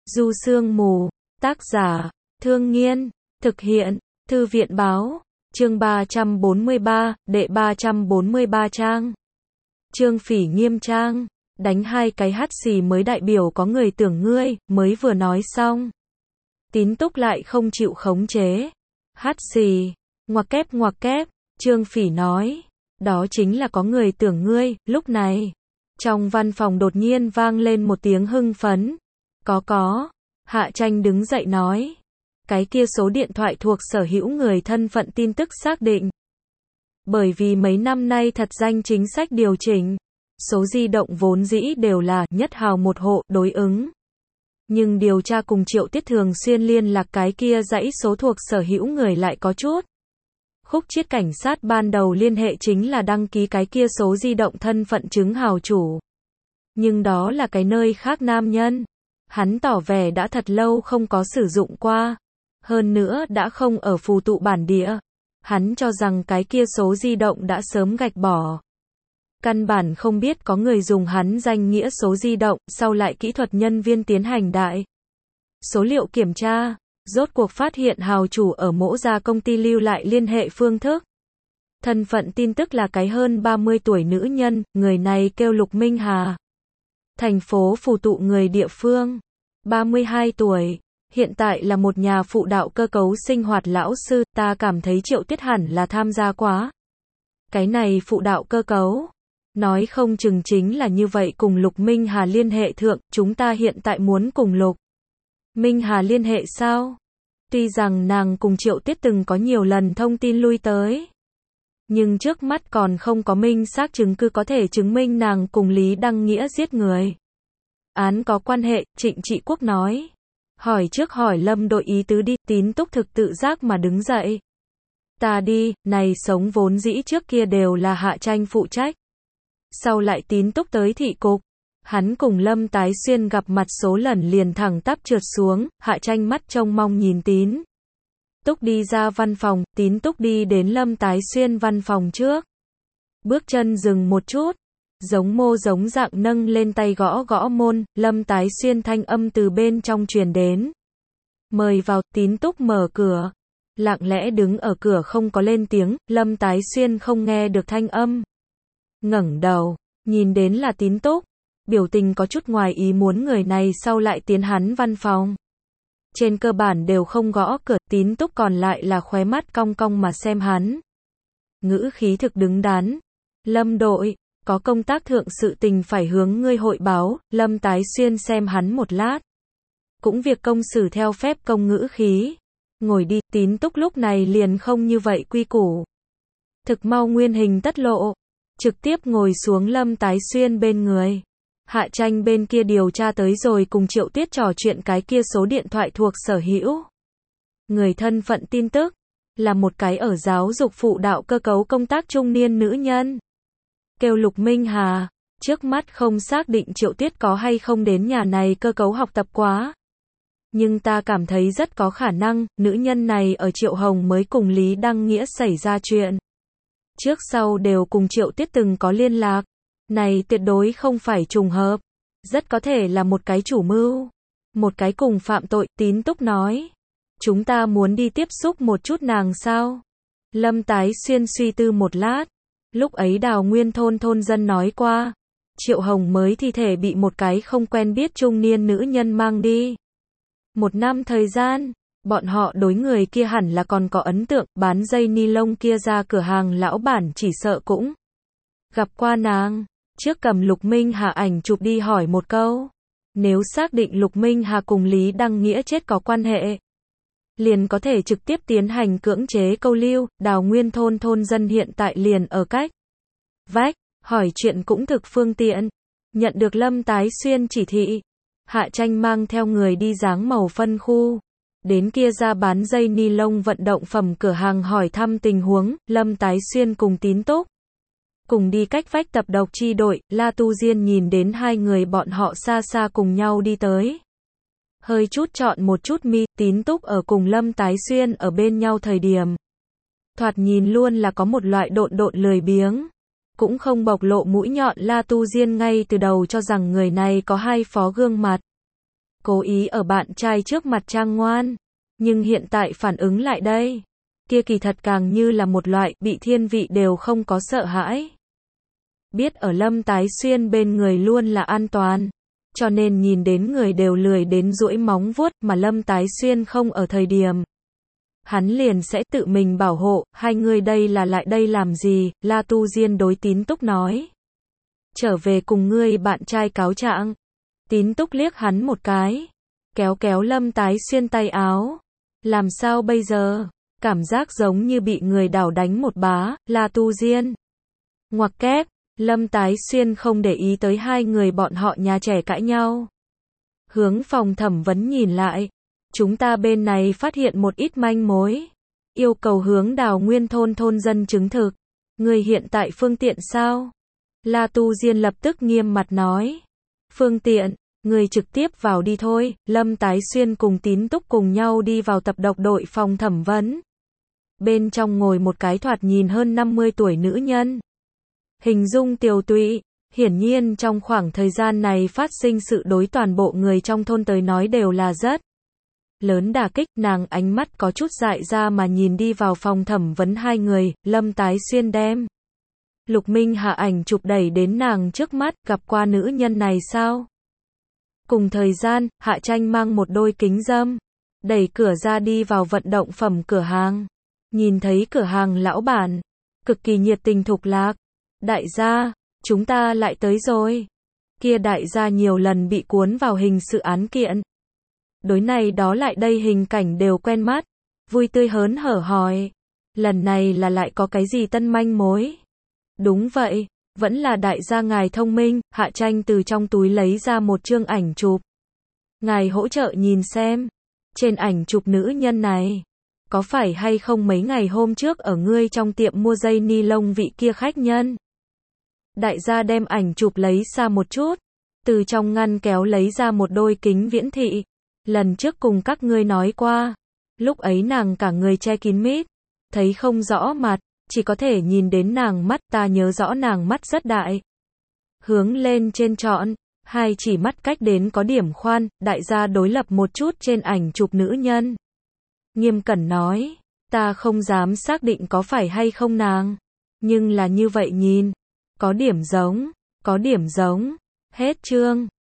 Du Sương Mù, tác giả, Thương Nghiên, thực hiện, Thư viện Báo, chương 343, đệ 343 trang. Trương Phỉ nghiêm trang, đánh hai cái hắt xì mới đại biểu có người tưởng ngươi, mới vừa nói xong. Tín Túc lại không chịu khống chế. Hắt xì, ngoặc kép, Trương Phỉ nói, đó chính là có người tưởng ngươi, lúc này. Trong văn phòng đột nhiên vang lên một tiếng hưng phấn. Có. Hạ Tranh đứng dậy nói. Cái kia số điện thoại thuộc sở hữu người thân phận tin tức xác định. Bởi vì mấy năm nay thật danh chính sách điều chỉnh. Số di động vốn dĩ đều là nhất hào một hộ đối ứng. Nhưng điều tra cùng Triệu Tiết thường xuyên liên lạc cái kia dãy số thuộc sở hữu người lại có chút. Khúc chiết cảnh sát ban đầu liên hệ chính là đăng ký cái kia số di động thân phận chứng hào chủ. Nhưng đó là cái nơi khác nam nhân. Hắn tỏ vẻ đã thật lâu không có sử dụng qua. Hơn nữa đã không ở phù tụ bản địa. Hắn cho rằng cái kia số di động đã sớm gạch bỏ. Căn bản không biết có người dùng hắn danh nghĩa số di động, sau lại kỹ thuật nhân viên tiến hành đại số liệu kiểm tra, rốt cuộc phát hiện hào chủ ở mỗ gia công ty lưu lại liên hệ phương thức. Thân phận tin tức là cái hơn 30 tuổi nữ nhân, người này kêu Lục Minh Hà. Thành phố phù tụ người địa phương, 32 tuổi, hiện tại là một nhà phụ đạo cơ cấu sinh hoạt lão sư, ta cảm thấy Triệu Tiết hẳn là tham gia quá. Cái này phụ đạo cơ cấu, nói không chừng chính là như vậy cùng Lục Minh Hà liên hệ thượng, chúng ta hiện tại muốn cùng Lục Minh Hà liên hệ sao? Tuy rằng nàng cùng Triệu Tiết từng có nhiều lần thông tin lui tới. Nhưng trước mắt còn không có minh xác chứng cứ có thể chứng minh nàng cùng Lý Đăng Nghĩa giết người. Án có quan hệ, Trịnh Trị Quốc nói. Hỏi trước hỏi Lâm đội ý tứ đi, Tín Túc thực tự giác mà đứng dậy. Ta đi, này sống vốn dĩ trước kia đều là Hạ Tranh phụ trách. Sau lại Tín Túc tới thị cục. Hắn cùng Lâm Tái Xuyên gặp mặt số lần liền thẳng tắp trượt xuống, Hạ Tranh mắt trông mong nhìn Tín Túc đi ra văn phòng, Tín Túc đi đến Lâm Tái Xuyên văn phòng trước. Bước chân dừng một chút, giống mô giống dạng nâng lên tay gõ gõ môn, Lâm Tái Xuyên thanh âm từ bên trong truyền đến. Mời vào, Tín Túc mở cửa. Lặng lẽ đứng ở cửa không có lên tiếng, Lâm Tái Xuyên không nghe được thanh âm. Ngẩng đầu, nhìn đến là Tín Túc. Biểu tình có chút ngoài ý muốn người này sau lại tiến hắn văn phòng. Trên cơ bản đều không gõ cửa, Tín Túc còn lại là khóe mắt cong cong mà xem hắn. Ngữ khí thực đứng đắn. Lâm đội, có công tác thượng sự tình phải hướng ngươi hội báo, Lâm Tái Xuyên xem hắn một lát. Cũng việc công xử theo phép công ngữ khí. Ngồi đi, Tín Túc lúc này liền không như vậy quy củ. Thực mau nguyên hình tất lộ. Trực tiếp ngồi xuống Lâm Tái Xuyên bên người. Hạ Tranh bên kia điều tra tới rồi cùng Triệu Tiết trò chuyện cái kia số điện thoại thuộc sở hữu. Người thân phận tin tức, là một cái ở giáo dục phụ đạo cơ cấu công tác trung niên nữ nhân. Kêu Lục Minh Hà, trước mắt không xác định Triệu Tiết có hay không đến nhà này cơ cấu học tập quá. Nhưng ta cảm thấy rất có khả năng, nữ nhân này ở Triệu Hồng mới cùng Lý Đăng Nghĩa xảy ra chuyện. Trước sau đều cùng Triệu Tiết từng có liên lạc. Này tuyệt đối không phải trùng hợp. Rất có thể là một cái chủ mưu. Một cái cùng phạm tội, Tín Túc nói. Chúng ta muốn đi tiếp xúc một chút nàng sao? Lâm Tái Xuyên suy tư một lát. Lúc ấy Đào Nguyên thôn dân nói qua. Triệu Hồng mới thi thể bị một cái không quen biết trung niên nữ nhân mang đi. 1 năm thời gian, bọn họ đối người kia hẳn là còn có ấn tượng, bán dây ni lông kia ra cửa hàng lão bản chỉ sợ cũng gặp qua nàng. Trước cầm Lục Minh Hà ảnh chụp đi hỏi một câu. Nếu xác định Lục Minh Hà cùng Lý Đăng Nghĩa chết có quan hệ, liền có thể trực tiếp tiến hành cưỡng chế câu lưu. Đào Nguyên thôn dân hiện tại liền ở cách vách, hỏi chuyện cũng thực phương tiện. Nhận được Lâm Tái Xuyên chỉ thị, Hạ Tranh mang theo người đi dáng màu phân khu. Đến kia ra bán dây ni lông vận động phẩm cửa hàng hỏi thăm tình huống. Lâm Tái Xuyên cùng Tín Túc cùng đi cách vách tập độc chi đội. La Tu Diên nhìn đến hai người bọn họ xa xa cùng nhau đi tới. Hơi chút chọn một chút mi. Tín Túc ở cùng Lâm Tái Xuyên ở bên nhau thời điểm. Thoạt nhìn luôn là có một loại độn lười biếng. Cũng không bộc lộ mũi nhọn. La Tu Diên ngay từ đầu cho rằng người này có hai phó gương mặt. cố ý ở bạn trai trước mặt trang ngoan, nhưng hiện tại phản ứng lại đây, kia kỳ thật càng như là một loại bị thiên vị đều không có sợ hãi. Biết ở Lâm Tái Xuyên bên người luôn là an toàn, cho nên nhìn đến người đều lười đến duỗi móng vuốt, mà Lâm Tái Xuyên không ở thời điểm, hắn liền sẽ tự mình bảo hộ. Hai người đây là lại đây làm gì? La Tu Diên đối Tín Túc nói. Trở về cùng ngươi bạn trai cáo trạng. Tín Túc liếc hắn một cái, kéo kéo Lâm Tái Xuyên tay áo. Làm sao bây giờ? Cảm giác giống như bị người đảo đánh một bá. La Tu Diên. Ngoặc kép, Lâm Tái Xuyên không để ý tới hai người bọn họ nhà trẻ cãi nhau. Hướng phòng thẩm vấn nhìn lại. Chúng ta bên này phát hiện một ít manh mối. Yêu cầu hướng Đào Nguyên thôn thôn dân chứng thực. Người hiện tại phương tiện sao? La Tu Diên lập tức nghiêm mặt nói. Phương tiện, người trực tiếp vào đi thôi. Lâm Tái Xuyên cùng Tín Túc cùng nhau đi vào tập độc đội phòng thẩm vấn. Bên trong ngồi một cái thoạt nhìn hơn 50 tuổi nữ nhân. Hình dung tiều tụy, hiển nhiên trong khoảng thời gian này phát sinh sự đối toàn bộ người trong thôn tới nói đều là rất lớn đả kích. Nàng ánh mắt có chút dại ra mà nhìn đi vào phòng thẩm vấn hai người. Lâm Tái Xuyên đem Lục Minh Hạ ảnh chụp đẩy đến nàng trước mắt. Gặp qua nữ nhân này sao? Cùng thời gian, Hạ Tranh mang một đôi kính râm, đẩy cửa ra đi vào vận động phẩm cửa hàng. Nhìn thấy cửa hàng lão bản, cực kỳ nhiệt tình thục lạc. Đại gia, chúng ta lại tới rồi. Kia đại gia nhiều lần bị cuốn vào hình sự án kiện. Đối này đó lại đây hình cảnh đều quen mắt. Vui tươi hớn hở hỏi. Lần này là lại có cái gì tân manh mối? Đúng vậy, vẫn là đại gia ngài thông minh. Hạ Tranh từ trong túi lấy ra một chương ảnh chụp. Ngài hỗ trợ nhìn xem. Trên ảnh chụp nữ nhân này, có phải hay không mấy ngày hôm trước ở ngươi trong tiệm mua dây ni lông vị kia khách nhân? Đại gia đem ảnh chụp lấy xa một chút. Từ trong ngăn kéo lấy ra một đôi kính viễn thị. Lần trước cùng các ngươi nói qua. Lúc ấy nàng cả người che kín mít. Thấy không rõ mặt. Chỉ có thể nhìn đến nàng mắt. Ta nhớ rõ nàng mắt rất đại. Hướng lên trên trọn. Hai chỉ mắt cách đến có điểm khoan. Đại gia đối lập một chút trên ảnh chụp nữ nhân. Nghiêm cẩn nói. Ta không dám xác định có phải hay không nàng. Nhưng là như vậy nhìn. Có điểm giống. Có điểm giống. Hết chương.